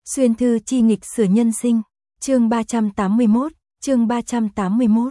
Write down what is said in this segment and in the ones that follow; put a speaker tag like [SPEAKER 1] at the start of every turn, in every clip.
[SPEAKER 1] Xuyên thư chi nghịch sửa nhân sinh, chương 381, chương 381.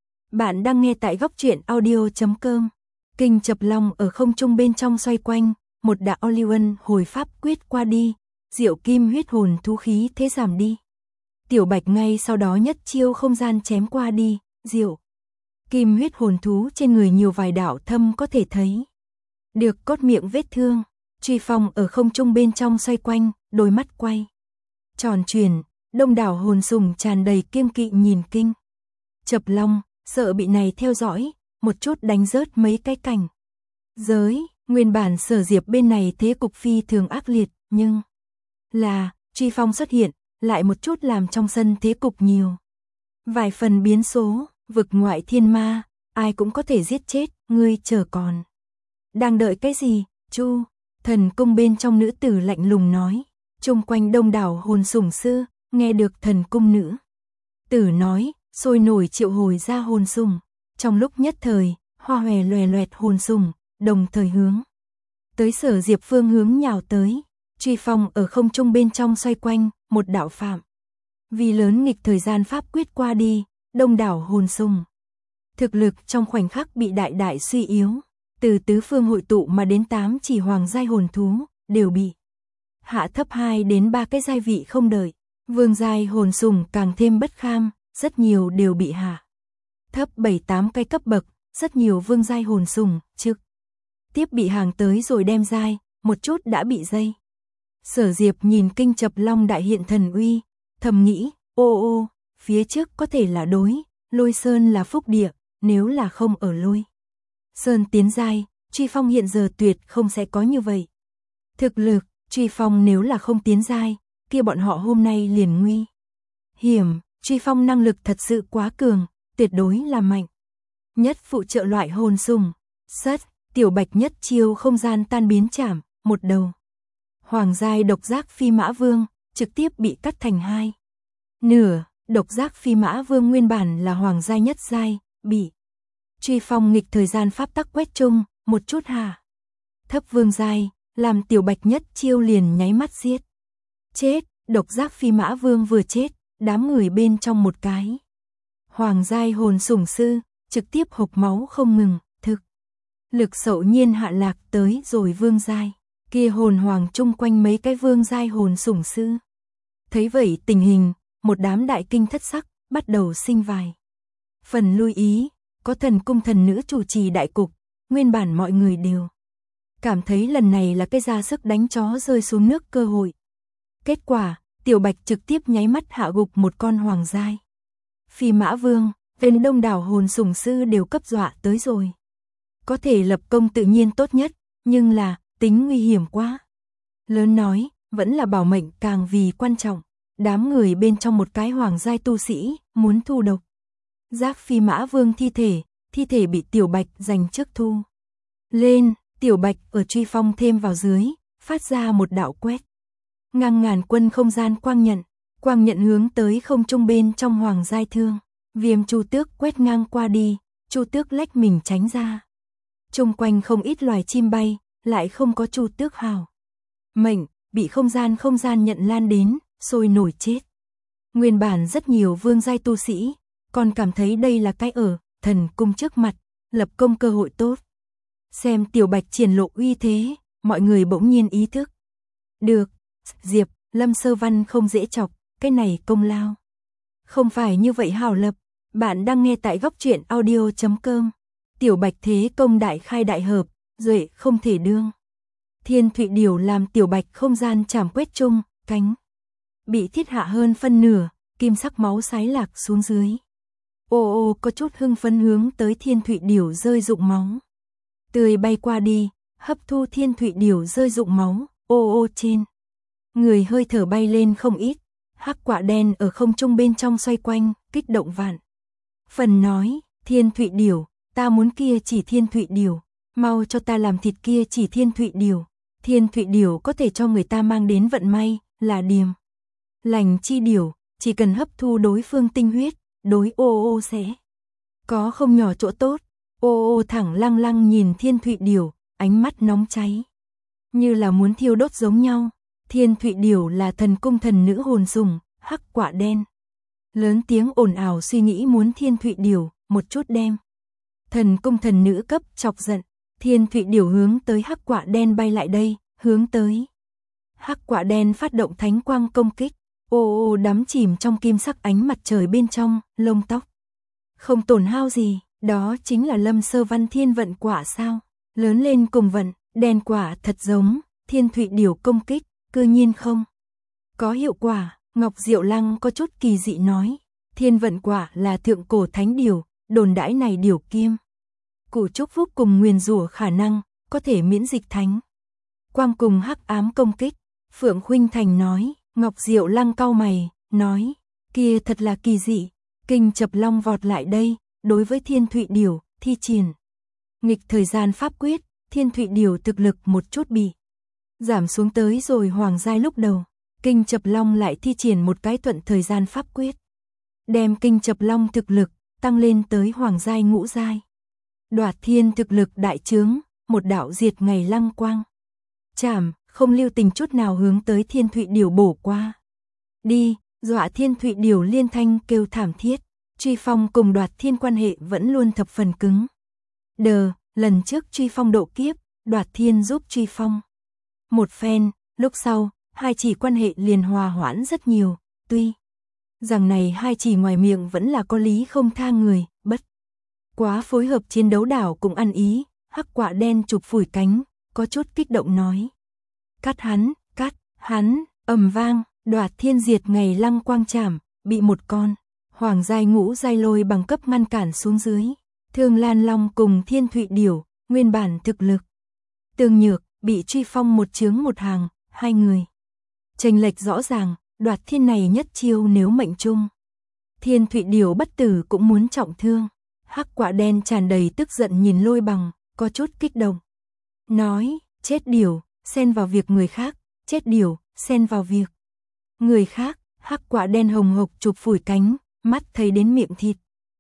[SPEAKER 1] Bạn đang nghe tại góc truyện audio.com. Kinh chập long ở không trung bên trong xoay quanh, một đạo Oliwen hồi pháp quyết qua đi, diệu kim huyết hồn thú khí thế giảm đi. Tiểu Bạch ngay sau đó nhất chiêu không gian chém qua đi, diệu kim huyết hồn thú trên người nhiều vài đạo thâm có thể thấy được cốt miệng vết thương. Truy Phong ở không trung bên trong xoay quanh, đôi mắt quay tròn chuyển, đông đảo hồn sùng tràn đầy kiêng kỵ nhìn kinh chập long, sợ bị này theo dõi, một chút đánh rớt mấy cái cảnh giới. Nguyên bản Sở Diệp bên này thế cục phi thường ác liệt, nhưng là Truy Phong xuất hiện, lại một chút làm trong sân thế cục nhiều vài phần biến số. Vực ngoại thiên ma, ai cũng có thể giết chết, ngươi chờ còn đang đợi cái gì? Chu thần cung bên trong nữ tử lạnh lùng nói. Chung quanh đông đảo hồn sủng sư, nghe được thần cung nữ tử nói, sôi nổi triệu hồi ra hồn sủng. Trong lúc nhất thời, hoa hòe loè loẹt hồn sủng, đồng thời hướng tới Sở Diệp phương hướng nhào tới. Truy Phong ở không trung bên trong xoay quanh, một đạo phạm vì lớn nghịch thời gian pháp quyết qua đi, đông đảo hồn sủng thực lực trong khoảnh khắc bị đại đại suy yếu. Từ tứ phương hội tụ mà đến 8 chỉ hoàng giai hồn thú, đều bị hạ thấp 2 đến 3 cái giai vị không đợi. Vương giai hồn sủng càng thêm bất kham, rất nhiều đều bị hạ thấp 7-8 cái cấp bậc, rất nhiều vương giai hồn sủng trực tiếp bị hàng tới rồi đem giai, một chút đã bị dây. Sở Diệp nhìn kinh chập long đại hiện thần uy, thầm nghĩ, ô, phía trước có thể là đối, Lôi Sơn là phúc địa, nếu là không ở Lôi Sơn tiến giai, Truy Phong hiện giờ tuyệt không sẽ có như vậy. Thực lực, Truy Phong nếu là không tiến giai, kia bọn họ hôm nay liền nguy hiểm. Truy Phong năng lực thật sự quá cường, tuyệt đối là mạnh nhất phụ trợ loại hồn sủng. Sất, Tiểu Bạch nhất chiêu không gian tan biến chảm, một đầu hoàng giai độc giác phi mã vương, trực tiếp bị cắt thành hai nửa. Độc giác phi mã vương nguyên bản là hoàng giai nhất giai, bị Truy Phong nghịch thời gian pháp tắc quét chung, một chút hạ thấp vương giai, làm Tiểu Bạch nhất chiêu liền nháy mắt giết chết. Độc giác phi mã vương vừa chết, đám người bên trong một cái hoàng giai hồn sủng sư trực tiếp hộc máu không ngừng. Thực lực sậu nhiên hạ lạc tới rồi vương giai, kia hồn hoàng chung quanh mấy cái vương giai hồn sủng sư thấy vậy tình hình, một đám đại kinh thất sắc, bắt đầu sinh vài phần lưu ý. Có thần cung thần nữ chủ trì đại cục, nguyên bản mọi người đều cảm thấy lần này là cái ra sức đánh chó rơi xuống nước cơ hội. Kết quả, Tiểu Bạch trực tiếp nháy mắt hạ gục một con hoàng giai phi mã vương, bên đông đảo hồn sủng sư đều cấp dọa tới rồi. Có thể lập công tự nhiên tốt nhất, nhưng là tính nguy hiểm quá lớn nói, vẫn là bảo mệnh càng vì quan trọng. Đám người bên trong một cái hoàng giai tu sĩ muốn thu độc giác phi mã vương thi thể bị Tiểu Bạch giành trước thu lên. Tiểu Bạch ở Truy Phong thêm vào dưới, phát ra một đạo quét ngang ngàn quân không gian quang nhận hướng tới không trung bên trong hoàng giai thương viêm chu tước quét ngang qua đi. Chu tước lách mình tránh ra, chung quanh không ít loài chim bay, lại không có chu tước hào mệnh, bị không gian nhận lan đến, sôi nổi chết. Nguyên bản rất nhiều vương giai tu sĩ còn cảm thấy đây là cái ở thần cung trước mặt lập công cơ hội tốt. Xem Tiểu Bạch triển lộ uy thế, mọi người bỗng nhiên ý thức được, Diệp, Lâm Sơ Văn không dễ chọc, cái này công lao không phải như vậy hào lập. Bạn đang nghe tại góc truyện audio.com. Tiểu Bạch thế công đại khai đại hợp, duệ không thể đương. Thiên Thụy Điểu làm Tiểu Bạch không gian chảm quét chung, cánh bị thiết hạ hơn phân nửa, kim sắc máu sái lạc xuống dưới. Ô có chút hưng phấn hướng tới Thiên Thụy Điểu rơi rụng máu tươi bay qua đi, hấp thu Thiên Thụy Điểu rơi rụng máu. Ô trên người hơi thở bay lên không ít. Hắc quạ đen ở không trung bên trong xoay quanh, kích động vạn phần nói, Thiên Thụy Điểu, ta muốn kia chỉ Thiên Thụy Điểu, mau cho ta làm thịt kia chỉ Thiên Thụy Điểu. Thiên Thụy Điểu có thể cho người ta mang đến vận may, là điềm lành chi điểu, chỉ cần hấp thu đối phương tinh huyết, đối ô sẽ có không nhỏ chỗ tốt. Ô thẳng lăng lăng nhìn Thiên Thụy Điểu, ánh mắt nóng cháy như là muốn thiêu đốt giống nhau. Thiên Thụy Điểu là thần cung thần nữ hồn sủng, hắc quả đen. Lớn tiếng ồn ào suy nghĩ muốn Thiên Thụy Điểu, một chút đem. Thần cung thần nữ cấp chọc giận, Thiên Thụy Điểu hướng tới hắc quả đen bay lại đây, hướng tới. Hắc quả đen phát động thánh quang công kích, ô ô đắm chìm trong kim sắc ánh mặt trời bên trong, lông tóc. Không tổn hao gì, đó chính là Lâm Sơ Văn thiên vận quả sao, lớn lên cùng vận, đen quả thật giống, Thiên Thụy Điểu công kích, cư nhiên không. Có hiệu quả, Ngọc Diệu Lăng có chút kỳ dị nói, thiên vận quả là thượng cổ thánh điểu, đồn đãi này điểu kiêm. Cụ chúc phúc cùng nguyền rủa khả năng, có thể miễn dịch thánh. Quang cùng hắc ám công kích, Phượng Khuynh Thành nói, Ngọc Diệu Lăng cau mày, nói, kia thật là kỳ dị, Kinh Chập Long vọt lại đây, đối với Thiên Thụy Điểu, thi triển. Nghịch thời gian pháp quyết, Thiên Thụy Điểu thực lực một chút bị giảm xuống tới rồi hoàng giai lúc đầu. Kinh Chập Long lại thi triển một cái thuận thời gian pháp quyết. Đem Kinh Chập Long thực lực, tăng lên tới hoàng giai ngũ giai. Đoạt thiên thực lực đại trướng, một đạo diệt ngày lăng quang. Chảm, không lưu tình chút nào hướng tới Thiên Thụy Điểu bổ qua. Đi, dọa Thiên Thụy Điểu liên thanh kêu thảm thiết. Truy Phong cùng Đoạt Thiên quan hệ vẫn luôn thập phần cứng. Lần trước Truy Phong độ kiếp, Đoạt Thiên giúp Truy Phong. Một phen, lúc sau, hai chỉ quan hệ liền hòa hoãn rất nhiều, tuy rằng này hai chỉ ngoài miệng vẫn là có lý không tha người, bất quá phối hợp chiến đấu đảo cũng ăn ý, hắc quả đen chụp phủi cánh, có chút kích động nói. Cắt hắn, ầm vang, Đoạt Thiên diệt ngày lăng quang chảm, bị một con hoàng giai ngũ giai lôi bằng cấp ngăn cản xuống dưới. Thương Lan Long cùng Thiên Thụy Điểu, nguyên bản thực lực tương nhược, bị Truy Phong một chướng một hàng, hai người chênh lệch rõ ràng, Đoạt Thiên này nhất chiêu nếu mệnh chung. Thiên Thụy Điểu bất tử cũng muốn trọng thương. Hắc quả đen tràn đầy tức giận nhìn lôi bằng, có chút kích động. Nói, chết điểu, xen vào việc người khác, chết điểu, xen vào việc người khác. Hắc quả đen hồng hộc chụp phủi cánh, mắt thấy đến miệng thịt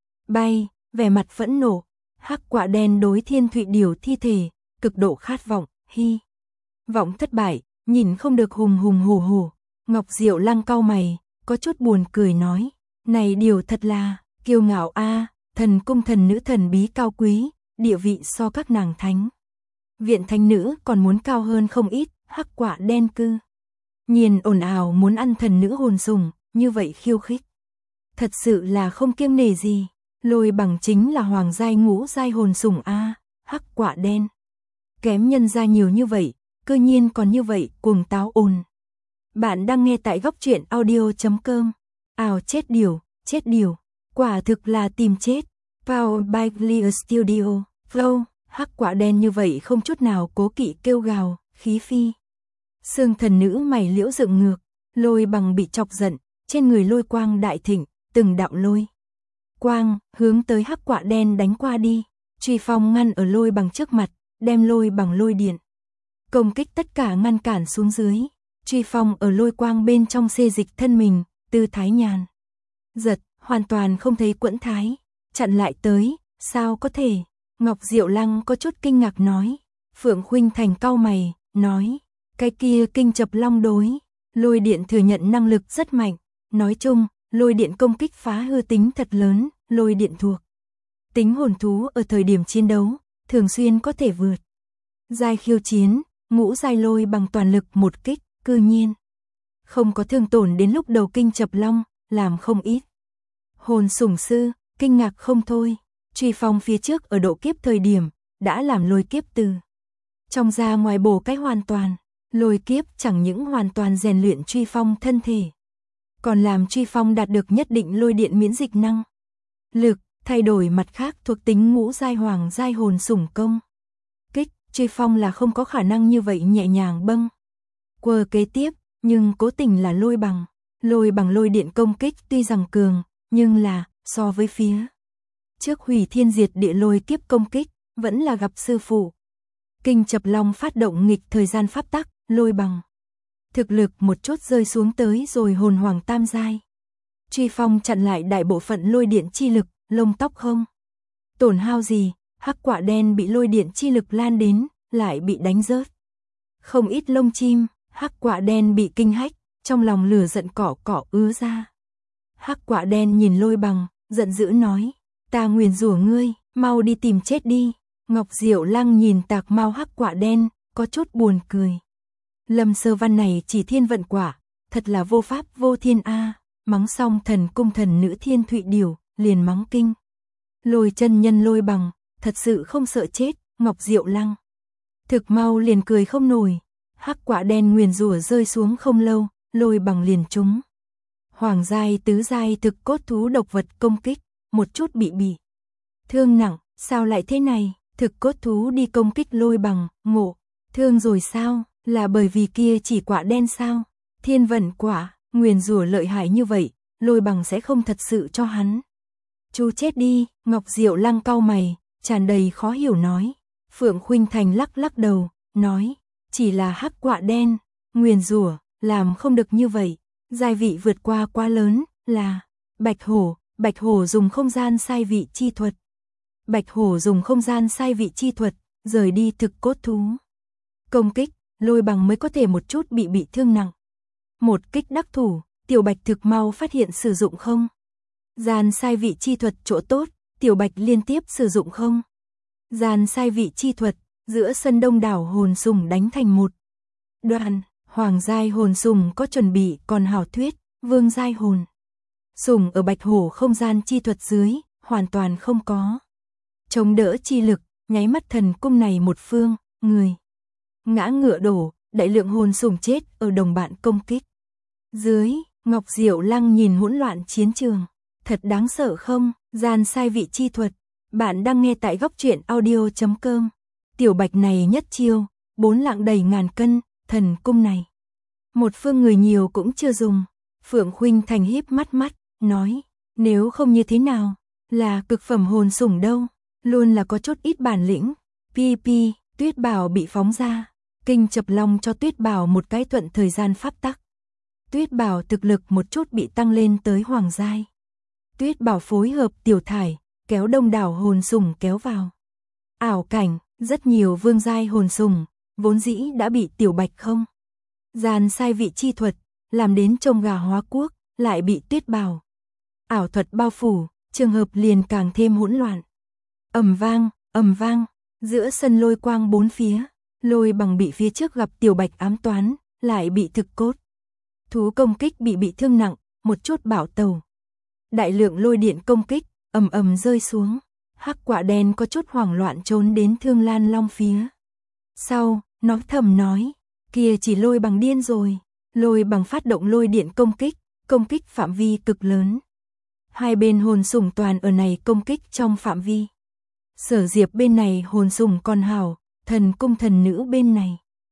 [SPEAKER 1] bay, vẻ mặt phẫn nộ. Hắc quả đen đối Thiên Thụy Điểu thi thể, cực độ khát vọng, hy vọng thất bại, nhìn không được hùng hổ hổ. Ngọc Diệu Lăng cau mày, có chút buồn cười nói, này điểu thật là kiêu ngạo a, thần cung thần nữ thần bí cao quý, địa vị so các nàng thánh viện thánh nữ còn muốn cao hơn không ít. Hắc quả đen cư nhiên ồn ào muốn ăn thần nữ hồn sủng, như vậy khiêu khích, thật sự là không kiêng nể gì. Lôi bằng chính là hoàng giai ngũ giai hồn sủng a, hắc quả đen kém nhân gia nhiều như vậy, cư nhiên còn như vậy cuồng táo ồn. Bạn đang nghe tại góc truyện audio.com. Ào chết điểu, quả thực là tìm chết. Powered by Clear Studio. Flow, hắc quả đen như vậy không chút nào cố kỵ kêu gào, khí phi. Sương thần nữ mày liễu dựng ngược, lôi bằng bị chọc giận, trên người lôi quang đại thịnh, từng đạo lôi quang hướng tới hắc quả đen đánh qua đi. Truy Phong ngăn ở lôi bằng trước mặt, đem lôi bằng lôi điện công kích tất cả ngăn cản xuống dưới. Truy Phong ở lôi quang bên trong xê dịch thân mình, tư thái nhàn giật, hoàn toàn không thấy quẫn thái, chặn lại tới, sao có thể? Ngọc Diệu Lăng có chút kinh ngạc nói. Phượng Khuynh Thành cau mày, nói, cái kia Kinh Chập Long đối lôi điện thừa nhận năng lực rất mạnh, nói chung, lôi điện công kích phá hư tính thật lớn, lôi điện thuộc tính hồn thú ở thời điểm chiến đấu, thường xuyên có thể vượt giai khiêu chiến. Ngũ giai lôi bằng toàn lực một kích, cư nhiên không có thương tổn đến lúc đầu Kinh Chập Long, làm không ít hồn sủng sư kinh ngạc không thôi. Truy Phong phía trước ở độ kiếp thời điểm đã làm lôi kiếp từ trong ra ngoài bổ cái hoàn toàn. Lôi kiếp chẳng những hoàn toàn rèn luyện Truy Phong thân thể, còn làm Truy Phong đạt được nhất định lôi điện miễn dịch năng lực, thay đổi mặt khác thuộc tính ngũ giai hoàng giai hồn sủng công kích. Truy Phong là không có khả năng như vậy nhẹ nhàng bâng quơ kế tiếp, nhưng cố tình là lôi bằng lôi điện công kích tuy rằng cường, nhưng là so với phía trước hủy thiên diệt địa lôi kiếp công kích, vẫn là gặp sư phụ. Kinh Chập Long phát động nghịch thời gian pháp tắc, lôi bằng thực lực một chút rơi xuống tới rồi hồn hoàng tam giai. Truy Phong chặn lại đại bộ phận lôi điện chi lực, lông tóc không tổn hao gì. Hắc quả đen bị lôi điện chi lực lan đến, lại bị đánh rớt không ít lông chim. Hắc quả đen bị kinh hách, trong lòng lửa giận cỏ cỏ ứa ra. Hắc quả đen nhìn Lôi Bằng, giận dữ nói, ta nguyền rủa ngươi, mau đi tìm chết đi. Ngọc Diệu Lăng nhìn tạc mau hắc quả đen, có chút buồn cười. Lâm Sơ Văn này chỉ thiên vận quả, thật là vô pháp vô thiên a. Mắng xong thần cung thần nữ Thiên Thụy Điều, liền mắng kinh. Lôi chân nhân Lôi Bằng, thật sự không sợ chết. Ngọc Diệu Lăng thực mau liền cười không nổi. Hắc quả đen nguyền rủa rơi xuống không lâu, Lôi Bằng liền trúng hoàng giai tứ giai thực cốt thú độc vật công kích, một chút bị thương nặng. Sao lại thế này? Thực cốt thú đi công kích Lôi Bằng, ngộ thương rồi sao? Là bởi vì kia chỉ quả đen sao? Thiên vận quả, nguyền rủa lợi hại như vậy, Lôi Bằng sẽ không thật sự cho hắn chú chết đi. Ngọc Diệu Lăng cau mày, tràn đầy khó hiểu nói. Phượng Khuynh Thành lắc lắc đầu, nói, chỉ là hắc quả đen, nguyền rủa làm không được như vậy, giai vị vượt qua quá lớn, là Bạch Hổ dùng không gian sai vị chi thuật. Bạch Hổ dùng không gian sai vị chi thuật, rời đi thực cốt thú công kích, Lôi Bằng mới có thể một chút bị thương nặng. Một kích đắc thủ, Tiểu Bạch thực mau phát hiện sử dụng không gian sai vị chi thuật chỗ tốt, Tiểu Bạch liên tiếp sử dụng không gian sai vị chi thuật, giữa sân đông đảo hồn sùng đánh thành một đoàn. Hoàng giai hồn sùng có chuẩn bị, còn hảo thuyết, vương giai hồn sùng ở Bạch Hổ không gian chi thuật dưới, hoàn toàn không có chống đỡ chi lực, nháy mắt thần cung này một phương, người ngã ngựa đổ, đại lượng hồn sùng chết ở đồng bạn công kích dưới. Ngọc Diệu Lăng nhìn hỗn loạn chiến trường, thật đáng sợ không? Gian sai vị chi thuật. Bạn đang nghe tại góc truyện audio.com. Tiểu Bạch này nhất chiêu, 4 lạng đầy ngàn cân, thần cung này một phương người nhiều cũng chưa dùng. Phượng Khuynh Thành híp mắt, nói, nếu không như thế nào, là cực phẩm hồn sủng đâu, luôn là có chút ít bản lĩnh. PP, Tuyết Bảo bị phóng ra, Kinh Chập Long cho Tuyết Bảo một cái thuận thời gian pháp tắc. Tuyết Bảo thực lực một chút bị tăng lên tới hoàng giai. Tuyết Bảo phối hợp Tiểu Thải, kéo đông đảo hồn sủng kéo vào ảo cảnh, rất nhiều vương giai hồn sủng vốn dĩ đã bị Tiểu Bạch không gian sai vị chi thuật làm đến trông gà hóa quốc, lại bị Tuyết Bảo ảo thuật bao phủ, trường hợp liền càng thêm hỗn loạn. Ầm vang, giữa sân lôi quang bốn phía, Lôi Bằng bị phía trước gặp Tiểu Bạch ám toán, lại bị thực cốt thú công kích bị thương nặng, một chút bảo tàu. Đại lượng lôi điện công kích, ầm rơi xuống. Hắc quả đen có chút hoảng loạn trốn đến Thương Lan Long phía sau, nó thầm nói, kia chỉ Lôi Bằng điên rồi. Lôi Bằng phát động lôi điện công kích phạm vi cực lớn. Hai bên hồn sủng toàn ở này công kích trong phạm vi. Sở Diệp bên này hồn sủng còn hảo, thần cung thần nữ bên này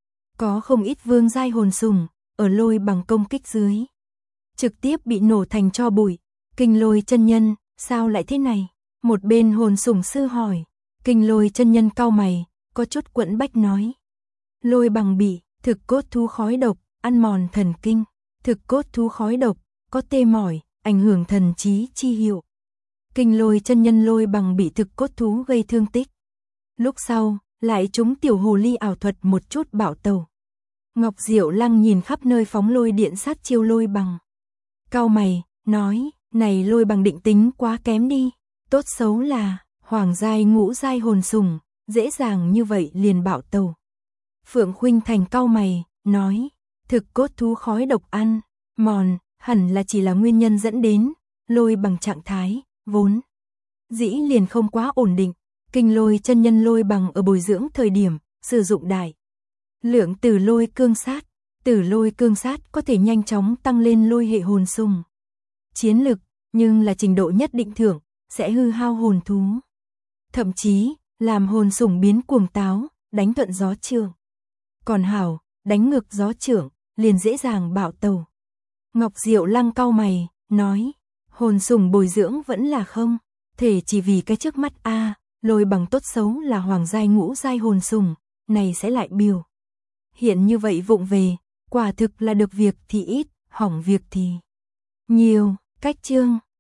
[SPEAKER 1] có không ít vương giai hồn sủng, ở Lôi Bằng công kích dưới trực tiếp bị nổ thành tro bụi. Kinh Lôi chân nhân, sao lại thế này? Một bên hồn sủng sư hỏi. Kinh Lôi chân nhân cau mày, có chút quẫn bách nói, Lôi Bằng bị thực cốt thú khói độc ăn mòn thần kinh. Thực cốt thú khói độc có tê mỏi, ảnh hưởng thần trí chi hiệu. Kinh Lôi chân nhân Lôi Bằng bị thực cốt thú gây thương tích, lúc sau lại trúng tiểu hồ ly ảo thuật một chút bảo tàu. Ngọc Diệu Lăng nhìn khắp nơi phóng lôi điện sát chiêu Lôi Bằng, cau mày nói, này Lôi Bằng định tính quá kém đi, tốt xấu là hoàng giai ngũ giai hồn sủng, dễ dàng như vậy liền bảo tàu. Phượng Khuynh Thành cau mày nói, thực cốt thú khói độc ăn mòn, hẳn là chỉ là nguyên nhân dẫn đến Lôi Bằng trạng thái vốn dĩ liền không quá ổn định. Kinh Lôi chân nhân Lôi Bằng ở bồi dưỡng thời điểm sử dụng đại lượng tử lôi cương sát có thể nhanh chóng tăng lên lôi hệ hồn sủng chiến lực, nhưng là trình độ nhất định thưởng sẽ hư hao hồn thú, thậm chí làm hồn sủng biến cuồng táo, đánh thuận gió trưởng. Còn hảo, đánh ngược gió trưởng, liền dễ dàng bảo tàu. Ngọc Diệu Lăng cau mày, nói, hồn sủng bồi dưỡng vẫn là không thể chỉ vì cái trước mắt a. Lôi Bằng tốt xấu là hoàng giai ngũ giai hồn sủng, này sẽ lại biểu hiện như vậy vụng về, quả thực là được việc thì ít, hỏng việc thì nhiều. Cách chương